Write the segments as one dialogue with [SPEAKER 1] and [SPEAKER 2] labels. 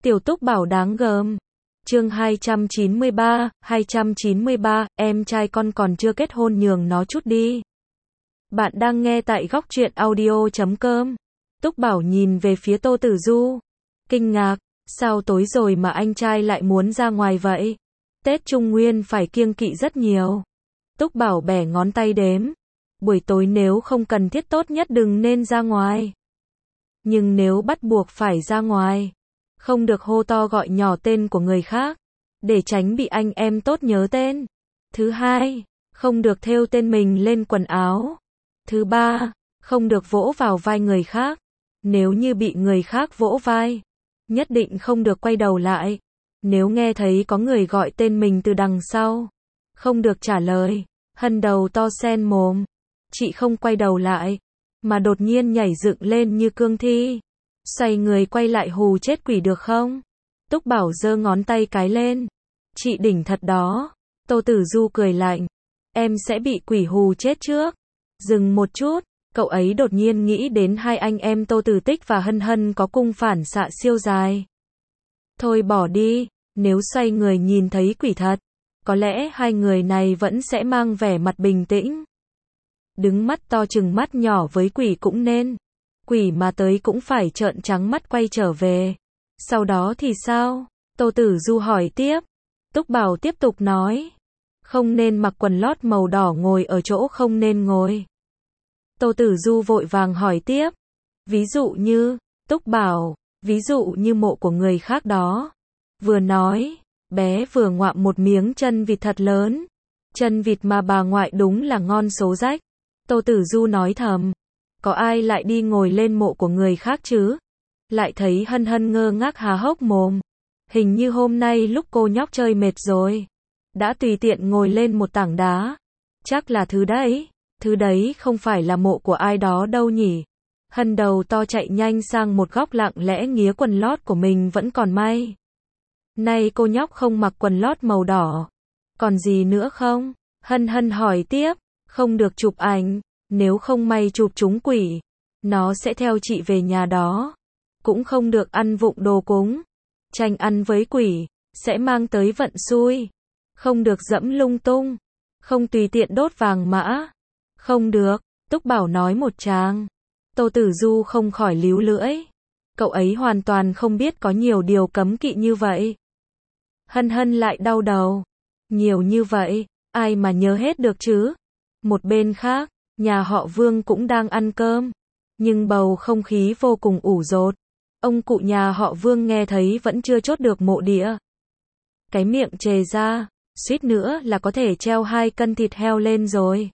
[SPEAKER 1] Tiểu Túc Bảo đáng gờm. Chương 293, em trai con còn chưa kết hôn nhường nó chút đi. Bạn đang nghe tại góc truyện audio.com. Túc Bảo nhìn về phía Tô Tử Du. Kinh ngạc, sao tối rồi mà anh trai lại muốn ra ngoài vậy? Tết Trung Nguyên phải kiêng kỵ rất nhiều. Túc Bảo bẻ ngón tay đếm. Buổi tối nếu không cần thiết tốt nhất đừng nên ra ngoài. Nhưng nếu bắt buộc phải ra ngoài, không được hô to gọi nhỏ tên của người khác, để tránh bị anh em tốt nhớ tên. Thứ hai, không được thêu tên mình lên quần áo. Thứ ba, không được vỗ vào vai người khác. Nếu như bị người khác vỗ vai, nhất định không được quay đầu lại. Nếu nghe thấy có người gọi tên mình từ đằng sau, không được trả lời. Hân đầu to sen mồm. Chị không quay đầu lại, mà đột nhiên nhảy dựng lên như cương thi. Xoay người quay lại hù chết quỷ được không? Túc Bảo giơ ngón tay cái lên. Chị đỉnh thật đó. Tô Tử Du cười lạnh. Em sẽ bị quỷ hù chết trước. Dừng một chút, cậu ấy đột nhiên nghĩ đến hai anh em Tô Tử Tích và Hân Hân có cung phản xạ siêu dài. Thôi bỏ đi, nếu xoay người nhìn thấy quỷ thật, có lẽ hai người này vẫn sẽ mang vẻ mặt bình tĩnh. Đứng mắt to chừng mắt nhỏ với quỷ cũng nên. Quỷ mà tới cũng phải trợn trắng mắt quay trở về. Sau đó thì sao? Tô Tử Du hỏi tiếp. Túc Bảo tiếp tục nói. Không nên mặc quần lót màu đỏ ngồi ở chỗ không nên ngồi. Tô Tử Du vội vàng hỏi tiếp. Ví dụ như, Túc Bảo, ví dụ như mộ của người khác đó. Vừa nói, bé vừa ngoạm một miếng chân vịt thật lớn. Chân vịt mà bà ngoại đúng là ngon số rách. Tô Tử Du nói thầm. Có ai lại đi ngồi lên mộ của người khác chứ? Lại thấy Hân Hân ngơ ngác há hốc mồm. Hình như hôm nay lúc cô nhóc chơi mệt rồi, đã tùy tiện ngồi lên một tảng đá. Chắc là thứ đấy không phải là mộ của ai đó đâu nhỉ. Hân đầu to chạy nhanh sang một góc lặng lẽ nghía quần lót của mình vẫn còn may. Nay cô nhóc không mặc quần lót màu đỏ. Còn gì nữa không? Hân Hân hỏi tiếp. Không được chụp ảnh. Nếu không may chụp trúng quỷ, nó sẽ theo chị về nhà đó. Cũng không được ăn vụng đồ cúng. Tranh ăn với quỷ, sẽ mang tới vận xui. Không được dẫm lung tung. Không tùy tiện đốt vàng mã. Không được, Túc Bảo nói một tràng. Tô Tử Du không khỏi líu lưỡi. Cậu ấy hoàn toàn không biết có nhiều điều cấm kỵ như vậy. Hân Hân lại đau đầu. Nhiều như vậy, ai mà nhớ hết được chứ? Một bên khác, nhà họ Vương cũng đang ăn cơm, nhưng bầu không khí vô cùng ủ rột. Ông cụ nhà họ Vương nghe thấy vẫn chưa chốt được mộ địa. Cái miệng trề ra, suýt nữa là có thể treo 2 cân thịt heo lên rồi.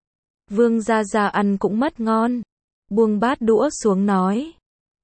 [SPEAKER 1] Vương gia gia ăn cũng mất ngon. Buông bát đũa xuống nói.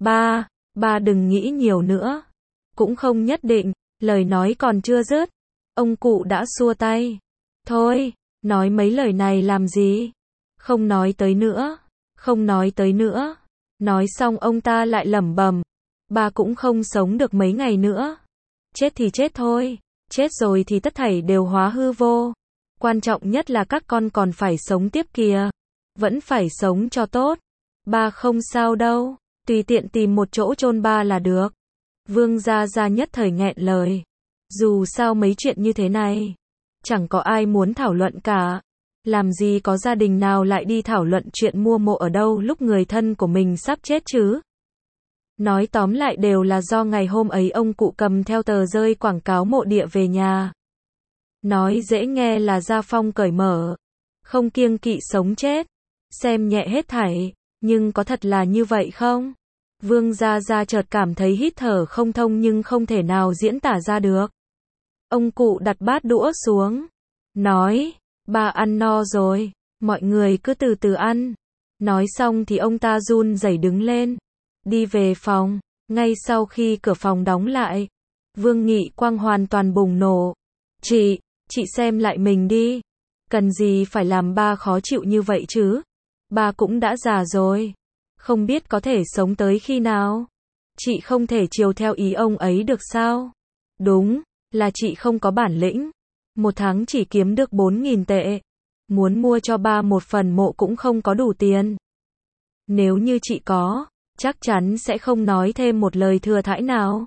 [SPEAKER 1] Ba đừng nghĩ nhiều nữa. Cũng không nhất định, lời nói còn chưa dứt. Ông cụ đã xua tay. Thôi, nói mấy lời này làm gì? Không nói tới nữa, không nói tới nữa. Nói xong ông ta lại lẩm bẩm. Ba cũng không sống được mấy ngày nữa. Chết thì chết thôi, chết rồi thì tất thảy đều hóa hư vô. Quan trọng nhất là các con còn phải sống tiếp kìa. Vẫn phải sống cho tốt. Ba không sao đâu, tùy tiện tìm một chỗ chôn ba là được. Vương gia gia nhất thời nghẹn lời. Dù sao mấy chuyện như thế này, chẳng có ai muốn thảo luận cả. Làm gì có gia đình nào lại đi thảo luận chuyện mua mộ ở đâu lúc người thân của mình sắp chết chứ? Nói tóm lại đều là do ngày hôm ấy ông cụ cầm theo tờ rơi quảng cáo mộ địa về nhà. Nói dễ nghe là gia phong cởi mở, không kiêng kỵ sống chết, xem nhẹ hết thảy, nhưng có thật là như vậy không? Vương gia gia chợt cảm thấy hít thở không thông nhưng không thể nào diễn tả ra được. Ông cụ đặt bát đũa xuống, nói, ba ăn no rồi, mọi người cứ từ từ ăn. Nói xong thì ông ta run rẩy đứng lên, đi về phòng. Ngay sau khi cửa phòng đóng lại, Vương Nghị Quang hoàn toàn bùng nổ. Chị xem lại mình đi. Cần gì phải làm ba khó chịu như vậy chứ? Ba cũng đã già rồi, không biết có thể sống tới khi nào. Chị không thể chiều theo ý ông ấy được sao? Đúng, là chị không có bản lĩnh. Một tháng chỉ kiếm được 4.000 tệ. Muốn mua cho ba một phần mộ cũng không có đủ tiền. Nếu như chị có, chắc chắn sẽ không nói thêm một lời thừa thãi nào.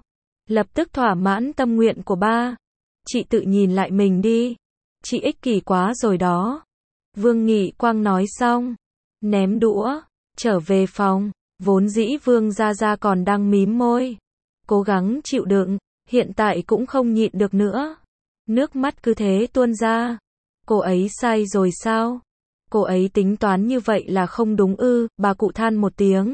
[SPEAKER 1] lập tức thỏa mãn tâm nguyện của ba. Chị tự nhìn lại mình đi. Chị ích kỷ quá rồi đó. Vương Nghị Quang nói xong, ném đũa, trở về phòng. Vốn dĩ Vương Gia Gia còn đang mím môi, cố gắng chịu đựng, hiện tại cũng không nhịn được nữa. Nước mắt cứ thế tuôn ra. Cô ấy sai rồi sao? Cô ấy tính toán như vậy là không đúng ư? Bà cụ than một tiếng.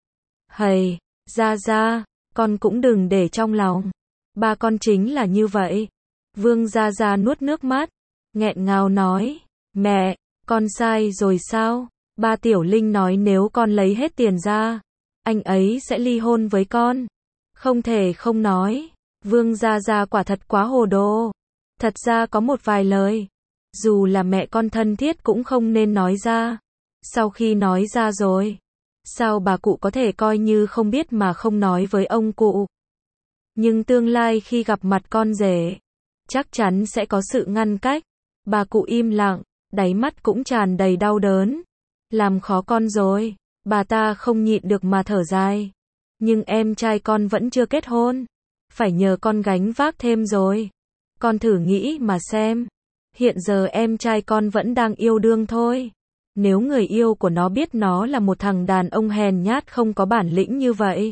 [SPEAKER 1] Hầy, Gia Gia, con cũng đừng để trong lòng. Ba con chính là như vậy. Vương Gia Gia nuốt nước mắt, nghẹn ngào nói, mẹ, con sai rồi sao? Ba Tiểu Linh nói nếu con lấy hết tiền ra, anh ấy sẽ ly hôn với con. Không thể không nói, Vương Gia Gia quả thật quá hồ đồ. Thật ra có một vài lời, dù là mẹ con thân thiết cũng không nên nói ra. Sau khi nói ra rồi, sao bà cụ có thể coi như không biết mà không nói với ông cụ? Nhưng tương lai khi gặp mặt con rể, chắc chắn sẽ có sự ngăn cách. Bà cụ im lặng, đáy mắt cũng tràn đầy đau đớn. Làm khó con rồi. Bà ta không nhịn được mà thở dài. Nhưng em trai con vẫn chưa kết hôn. Phải nhờ con gánh vác thêm rồi. Con thử nghĩ mà xem. Hiện giờ em trai con vẫn đang yêu đương thôi. Nếu người yêu của nó biết nó là một thằng đàn ông hèn nhát không có bản lĩnh như vậy,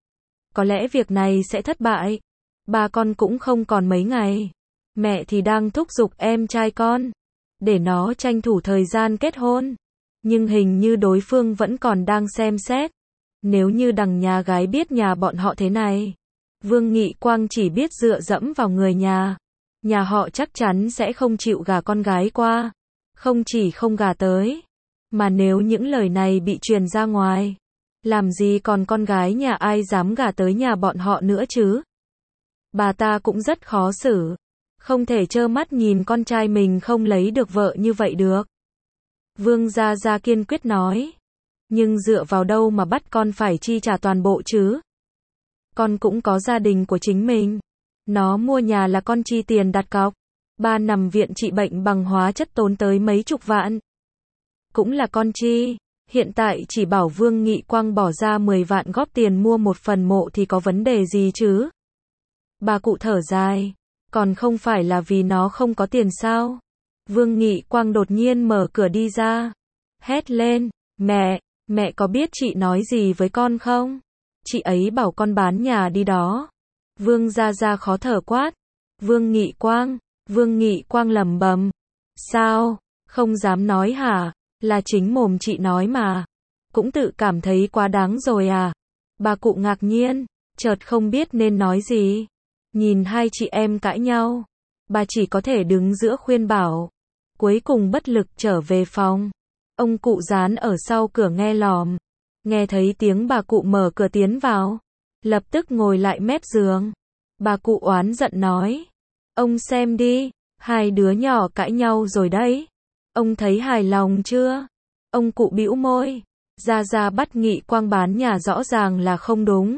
[SPEAKER 1] có lẽ việc này sẽ thất bại. Ba con cũng không còn mấy ngày. Mẹ thì đang thúc giục em trai con, để nó tranh thủ thời gian kết hôn. Nhưng hình như đối phương vẫn còn đang xem xét. Nếu như đằng nhà gái biết nhà bọn họ thế này, Vương Nghị Quang chỉ biết dựa dẫm vào người nhà họ chắc chắn sẽ không chịu gả con gái qua. Không chỉ không gả tới, mà nếu những lời này bị truyền ra ngoài, làm gì còn con gái nhà ai dám gả tới nhà bọn họ nữa chứ? Bà ta cũng rất khó xử. Không thể trơ mắt nhìn con trai mình không lấy được vợ như vậy được. Vương Gia Gia kiên quyết nói. Nhưng dựa vào đâu mà bắt con phải chi trả toàn bộ chứ? Con cũng có gia đình của chính mình. Nó mua nhà là con chi tiền đặt cọc. Ba nằm viện trị bệnh bằng hóa chất tốn tới mấy chục vạn. Cũng là con chi. Hiện tại chỉ bảo Vương Nghị Quang bỏ ra 10 vạn góp tiền mua một phần mộ thì có vấn đề gì chứ? Bà cụ thở dài. Còn không phải là vì nó không có tiền sao? Vương Nghị Quang đột nhiên mở cửa đi ra. Hét lên. Mẹ có biết chị nói gì với con không? Chị ấy bảo con bán nhà đi đó. Vương Gia Gia khó thở quát. Vương Nghị Quang lẩm bẩm. Sao? Không dám nói hả? Là chính mồm chị nói mà. Cũng tự cảm thấy quá đáng rồi à? Bà cụ ngạc nhiên, chợt không biết nên nói gì. Nhìn hai chị em cãi nhau, bà chỉ có thể đứng giữa khuyên bảo. Cuối cùng bất lực trở về phòng. Ông cụ dán ở sau cửa nghe lỏm. Nghe thấy tiếng bà cụ mở cửa tiến vào, lập tức ngồi lại mép giường. Bà cụ oán giận nói. Ông xem đi, hai đứa nhỏ cãi nhau rồi đấy. Ông thấy hài lòng chưa? Ông cụ bĩu môi. Gia Gia bắt Nghị Quang bán nhà rõ ràng là không đúng.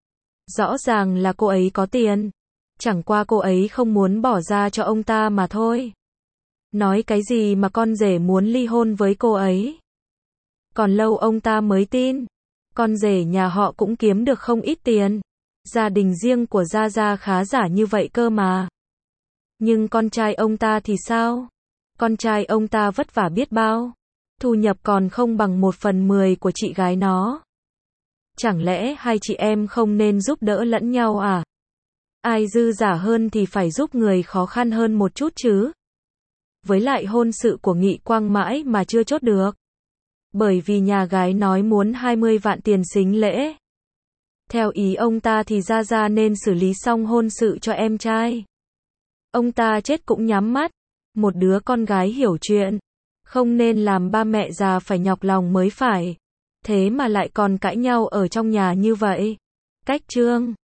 [SPEAKER 1] Rõ ràng là cô ấy có tiền. Chẳng qua cô ấy không muốn bỏ ra cho ông ta mà thôi. Nói cái gì mà con rể muốn ly hôn với cô ấy? Còn lâu ông ta mới tin. Con rể nhà họ cũng kiếm được không ít tiền. Gia đình riêng của Gia Gia khá giả như vậy cơ mà. Nhưng con trai ông ta thì sao? Con trai ông ta vất vả biết bao. Thu nhập còn không bằng 1/10 của chị gái nó. Chẳng lẽ hai chị em không nên giúp đỡ lẫn nhau à? Ai dư giả hơn thì phải giúp người khó khăn hơn một chút chứ. Với lại hôn sự của Nghị Quang mãi mà chưa chốt được. Bởi vì nhà gái nói muốn 20 vạn tiền sính lễ. Theo ý ông ta thì Gia Gia nên xử lý xong hôn sự cho em trai. Ông ta chết cũng nhắm mắt. Một đứa con gái hiểu chuyện. Không nên làm ba mẹ già phải nhọc lòng mới phải. Thế mà lại còn cãi nhau ở trong nhà như vậy. Cách chương